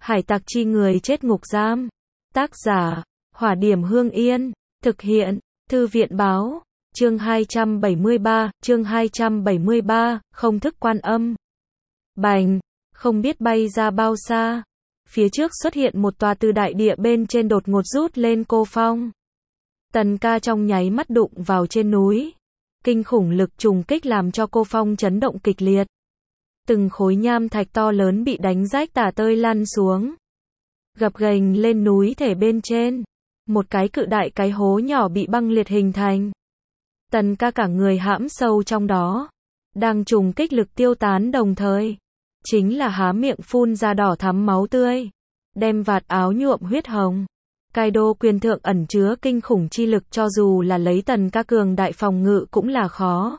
Hải tặc chi người chết ngục giam. Tác giả, Hỏa Điểm Hương Yên. Thực hiện, Thư viện Báo. Chương 273, không thức quan âm. Bành, không biết bay ra bao xa. Phía trước xuất hiện một tòa từ đại địa bên trên đột ngột rút lên cô phong. Tần Ca trong nháy mắt đụng vào trên núi. Kinh khủng lực trùng kích làm cho cô phong chấn động kịch liệt. Từng khối nham thạch to lớn bị đánh rách tả tơi lăn xuống. Gập ghềnh lên núi thể bên trên. Một cái cự đại cái hố nhỏ bị băng liệt hình thành. Tần Ca cả người hãm sâu trong đó. Đang trùng kích lực tiêu tán đồng thời. Chính là há miệng phun ra đỏ thắm máu tươi. Đem vạt áo nhuộm huyết hồng. Kaido quyền thượng ẩn chứa kinh khủng chi lực, cho dù là lấy Tần Ca cường đại phòng ngự cũng là khó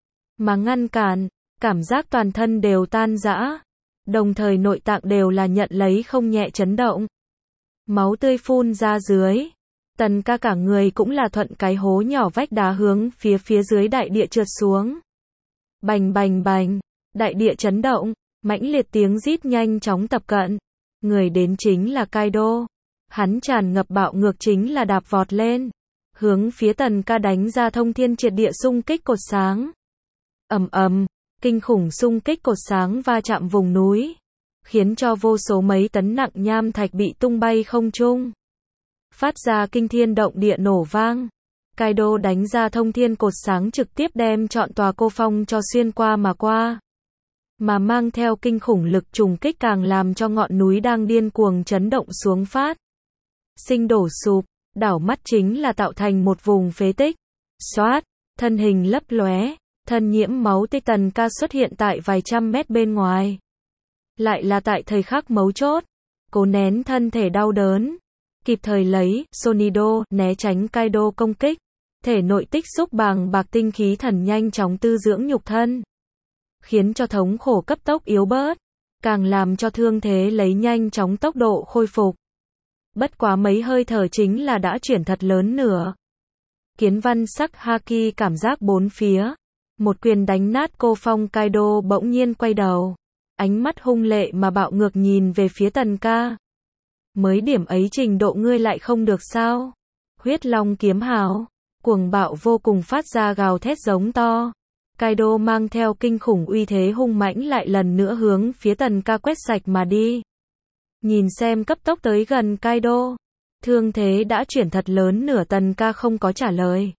mà ngăn cản. Cảm giác toàn thân đều tan rã. Đồng thời nội tạng đều là nhận lấy không nhẹ chấn động. Máu tươi phun ra dưới. Tần Ca cả người cũng là thuận cái hố nhỏ vách đá hướng phía dưới đại địa trượt xuống. Bành bành bành. Đại địa chấn động. Mãnh liệt tiếng rít nhanh chóng tập cận. Người đến chính là Kaido. Hắn tràn ngập bạo ngược chính là đạp vọt lên. Hướng phía Tần Ca đánh ra thông thiên triệt địa xung kích cột sáng. Ầm ầm. Kinh khủng xung kích cột sáng va chạm vùng núi. Khiến cho vô số mấy tấn nặng nham thạch bị tung bay không trung. Phát ra kinh thiên động địa nổ vang. Kaido đánh ra thông thiên cột sáng trực tiếp đem trọn tòa cô phong cho xuyên qua mà qua. Mà mang theo kinh khủng lực trùng kích càng làm cho ngọn núi đang điên cuồng chấn động xuống phát. Sinh đổ sụp, đảo mắt chính là tạo thành một vùng phế tích. Xoát, thân hình lấp lóe, thân nhiễm máu tươi Tần Ca xuất hiện tại vài trăm mét bên ngoài. Lại là tại thời khắc mấu chốt, cố nén thân thể đau đớn, kịp thời lấy Sonido né tránh Kaido công kích, thể nội tích xúc bàng bạc tinh khí thần nhanh chóng tư dưỡng nhục thân, khiến cho thống khổ cấp tốc yếu bớt, càng làm cho thương thế lấy nhanh chóng tốc độ khôi phục. Bất quá mấy hơi thở chính là đã chuyển thật lớn nửa. Kiến văn sắc haki cảm giác bốn phía. Một quyền đánh nát cô phong. Kaido bỗng nhiên quay đầu. Ánh mắt hung lệ mà bạo ngược nhìn về phía Tần Ca. Mới điểm ấy trình độ ngươi lại không được sao? Huyết long kiếm hào. Cuồng bạo vô cùng phát ra gào thét giống to. Kaido mang theo kinh khủng uy thế hung mãnh lại lần nữa hướng phía Tần Ca quét sạch mà đi. Nhìn xem cấp tốc tới gần Kaido. Thương thế đã chuyển thật lớn nửa. Tần Ca không có trả lời.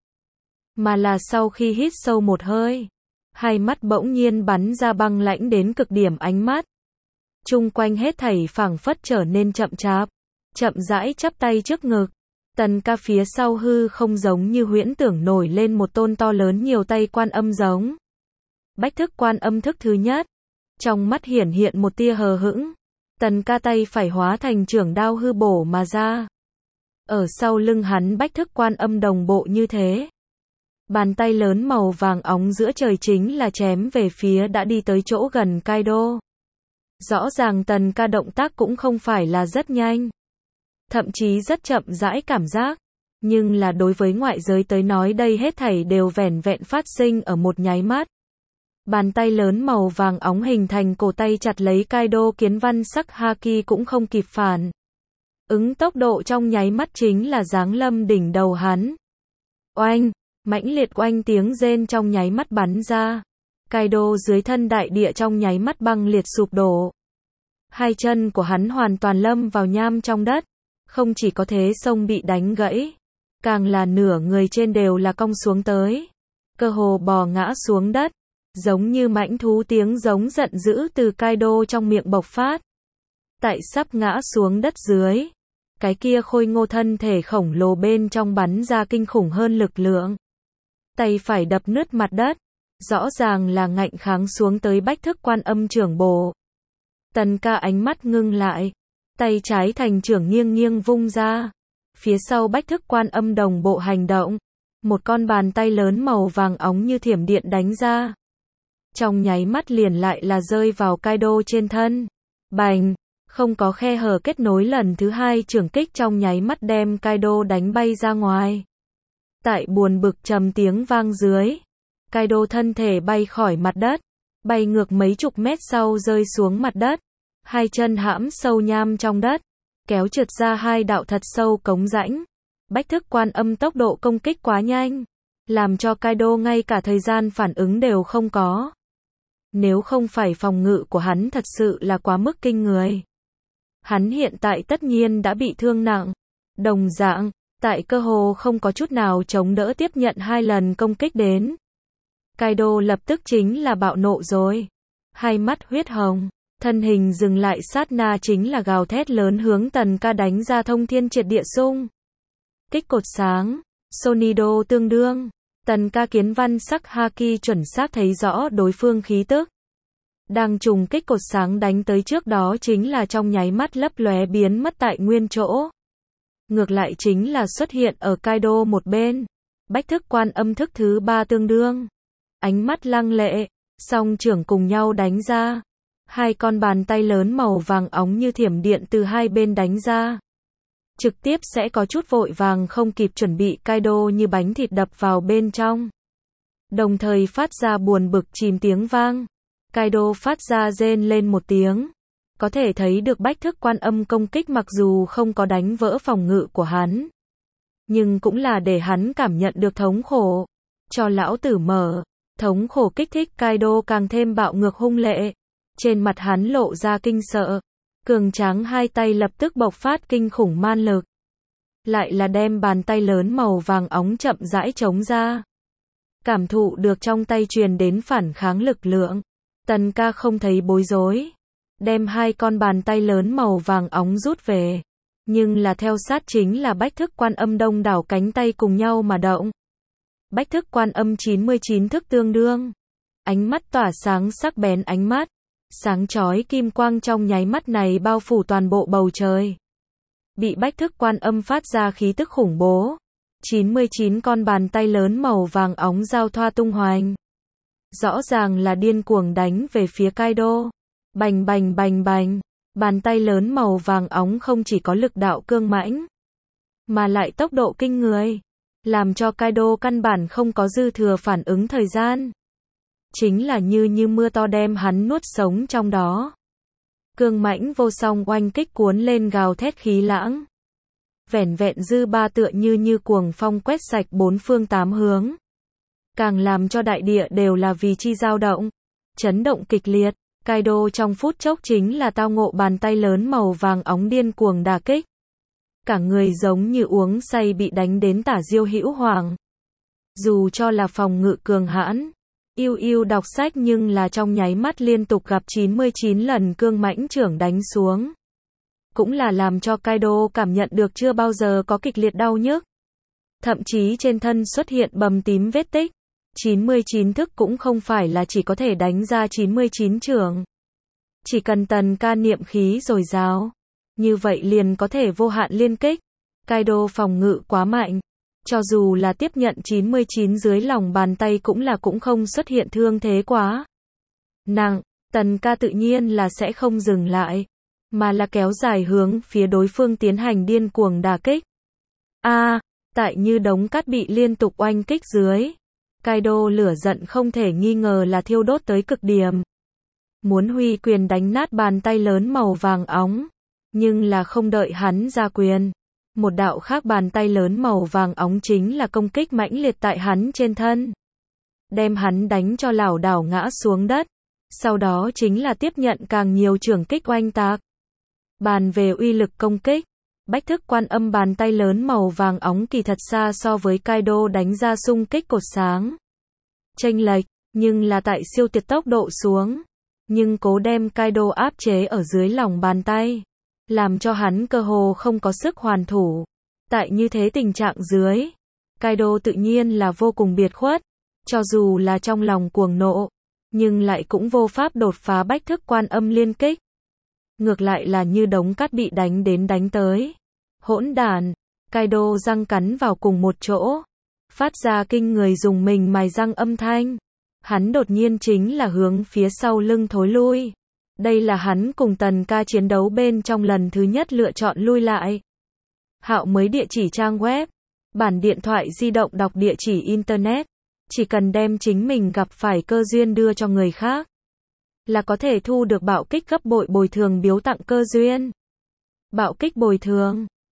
Mà là sau khi hít sâu một hơi. Hai mắt bỗng nhiên bắn ra băng lãnh đến cực điểm ánh mắt. Chung quanh hết thảy phảng phất trở nên chậm chạp. Chậm rãi chắp tay trước ngực. Tần Ca phía sau hư không giống như huyễn tưởng nổi lên một tôn to lớn nhiều tay quan âm giống. Bách thức quan âm thức thứ nhất. Trong mắt hiển hiện một tia hờ hững. Tần Ca tay phải hóa thành chưởng đao hư bổ mà ra. Ở sau lưng hắn bách thức quan âm đồng bộ như thế. Bàn tay lớn màu vàng óng giữa trời chính là chém về phía đã đi tới chỗ gần Kaido. Rõ ràng Tần Ca động tác cũng không phải là rất nhanh. Thậm chí rất chậm rãi cảm giác. Nhưng là đối với ngoại giới tới nói đây hết thảy đều vẻn vẹn phát sinh ở một nháy mắt. Bàn tay lớn màu vàng óng hình thành cổ tay chặt lấy Kaido. Kiến văn sắc haki cũng không kịp phản ứng, tốc độ trong nháy mắt chính là giáng lâm đỉnh đầu hắn. Oanh, mãnh liệt oanh tiếng rên trong nháy mắt bắn ra. Kaido dưới thân đại địa trong nháy mắt băng liệt sụp đổ. Hai chân của hắn hoàn toàn lâm vào nham trong đất. Không chỉ có thế sông bị đánh gãy, càng là nửa người trên đều là cong xuống tới. Cơ hồ bò ngã xuống đất. Giống như mãnh thú tiếng giống giận dữ từ Kaido trong miệng bộc phát. Tại sắp ngã xuống đất dưới. Cái kia khôi ngô thân thể khổng lồ bên trong bắn ra kinh khủng hơn lực lượng. Tay phải đập nứt mặt đất. Rõ ràng là ngạnh kháng xuống tới bách thức quan âm chưởng bổ. Tần Ca ánh mắt ngưng lại. Tay trái thành chưởng nghiêng nghiêng vung ra. Phía sau bách thức quan âm đồng bộ hành động. Một con bàn tay lớn màu vàng óng như thiểm điện đánh ra. Trong nháy mắt liền lại là rơi vào Kaido trên thân. Bành, không có khe hở kết nối lần thứ hai chưởng kích trong nháy mắt đem Kaido đánh bay ra ngoài. Tại buồn bực trầm tiếng vang dưới. Kaido thân thể bay khỏi mặt đất. Bay ngược mấy chục mét sau rơi xuống mặt đất. hai chân hãm sâu nham trong đất, kéo trượt ra hai đạo thật sâu cống rãnh. Bách Thức Quan Âm tốc độ công kích quá nhanh, làm cho Kaido ngay cả thời gian phản ứng đều không có. Nếu không phải phòng ngự của hắn thật sự là quá mức kinh người, hắn hiện tại tất nhiên đã bị thương nặng. Đồng dạng, tại cơ hồ không có chút nào chống đỡ tiếp nhận hai lần công kích đến. Kaido lập tức chính là bạo nộ rồi. Hai mắt huyết hồng, thân hình dừng lại sát na chính là gào thét lớn hướng Tần Ca đánh ra thông thiên triệt địa xung kích cột sáng, Sonido tương đương. Tần Ca kiến văn sắc haki chuẩn xác thấy rõ đối phương khí tức. Đang trùng kích cột sáng đánh tới trước đó chính là trong nháy mắt lấp lóe biến mất tại nguyên chỗ. Ngược lại chính là xuất hiện ở Kaido một bên. Bách Thức Quan Âm thức thứ 3 tương đương. Ánh mắt lăng lệ, song trưởng cùng nhau đánh ra. Hai con bàn tay lớn màu vàng óng như thiểm điện từ hai bên đánh ra. Trực tiếp sẽ có chút vội vàng không kịp chuẩn bị Kaido như bánh thịt đập vào bên trong. Đồng thời phát ra buồn bực chìm tiếng vang. Kaido phát ra rên lên một tiếng. Có thể thấy được Bách Thức Quan Âm công kích mặc dù không có đánh vỡ phòng ngự của hắn, nhưng cũng là để hắn cảm nhận được thống khổ. Cho lão tử mở. Thống khổ kích thích Kaido càng thêm bạo ngược hung lệ. Trên mặt hắn lộ ra kinh sợ. Cường tráng hai tay lập tức bộc phát kinh khủng man lực. Lại là đem bàn tay lớn màu vàng óng chậm rãi chống ra. Cảm thụ được trong tay truyền đến phản kháng lực lượng. Tần Ca không thấy bối rối. Đem hai con bàn tay lớn màu vàng óng rút về. Nhưng là theo sát chính là Bách Thức Quan Âm đông đảo cánh tay cùng nhau mà động. Bách Thức Quan Âm 99 thức tương đương. Ánh mắt tỏa sáng sắc bén ánh mắt. Sáng chói kim quang trong nháy mắt này bao phủ toàn bộ bầu trời. Bị Bách Thức Quan Âm phát ra khí tức khủng bố. 99 con bàn tay lớn màu vàng óng giao thoa tung hoành. Rõ ràng là điên cuồng đánh về phía Kaido. Bành bành bành bành. Bàn tay lớn màu vàng óng không chỉ có lực đạo cương mãnh, mà lại tốc độ kinh người. Làm cho Kaido căn bản không có dư thừa phản ứng thời gian. Chính là như mưa to đem hắn nuốt sống trong đó. Cương mãnh vô song oanh kích cuốn lên gào thét khí lãng. Vẻn vẹn dư ba tựa như cuồng phong quét sạch bốn phương tám hướng. Càng làm cho đại địa đều là vì chi dao động. Chấn động kịch liệt. Kaido trong phút chốc chính là tao ngộ bàn tay lớn màu vàng óng điên cuồng đả kích. Cả người giống như uống say bị đánh đến tả diêu hữu hoàng. Dù cho là phòng ngự cường hãn, yêu đọc sách nhưng là trong nháy mắt liên tục gặp 99 lần cương mãnh trưởng đánh xuống. Cũng là làm cho Kaido cảm nhận được chưa bao giờ có kịch liệt đau nhức. Thậm chí trên thân xuất hiện bầm tím vết tích. 99 thức cũng không phải là chỉ có thể đánh ra 99 trưởng. Chỉ cần Tần Ca niệm khí dồi dào, như vậy liền có thể vô hạn liên kích. Kaido phòng ngự quá mạnh. Cho dù là tiếp nhận 99 dưới lòng bàn tay cũng không xuất hiện thương thế quá nặng. Tần Ca tự nhiên là sẽ không dừng lại, mà là kéo dài hướng phía đối phương tiến hành điên cuồng đả kích. Tại như đống cát bị liên tục oanh kích dưới. Kaido lửa giận không thể nghi ngờ là thiêu đốt tới cực điểm. Muốn huy quyền đánh nát bàn tay lớn màu vàng óng. Nhưng là không đợi hắn ra quyền. Một đạo khác bàn tay lớn màu vàng óng chính là công kích mãnh liệt tại hắn trên thân. Đem hắn đánh cho lảo đảo ngã xuống đất. Sau đó chính là tiếp nhận càng nhiều chưởng kích oanh tạc. Bàn về uy lực công kích. Bách Thức Quan Âm bàn tay lớn màu vàng óng kỳ thật xa so với Kaido đánh ra xung kích cột sáng. Chênh lệch, nhưng là tại siêu tuyệt tốc độ xuống. Nhưng cố đem Kaido áp chế ở dưới lòng bàn tay. Làm cho hắn cơ hồ không có sức hoàn thủ. Tại như thế tình trạng dưới, Kaido tự nhiên là vô cùng biệt khuất. Cho dù là trong lòng cuồng nộ, nhưng lại cũng vô pháp đột phá Bách Thức Quan Âm liên kích. Ngược lại là như đống cát bị đánh đến đánh tới. Hỗn đản. Kaido răng cắn vào cùng một chỗ. Phát ra kinh người dùng mình mài răng âm thanh. Hắn đột nhiên chính là hướng phía sau lưng thối lui. Đây là hắn cùng Tần Ca chiến đấu bên trong lần thứ nhất lựa chọn lui lại. Hạo mới địa chỉ trang web. Bản điện thoại di động đọc địa chỉ internet. Chỉ cần đem chính mình gặp phải cơ duyên đưa cho người khác. là có thể thu được bạo kích gấp bội bồi thường biếu tặng cơ duyên. Bạo kích bồi thường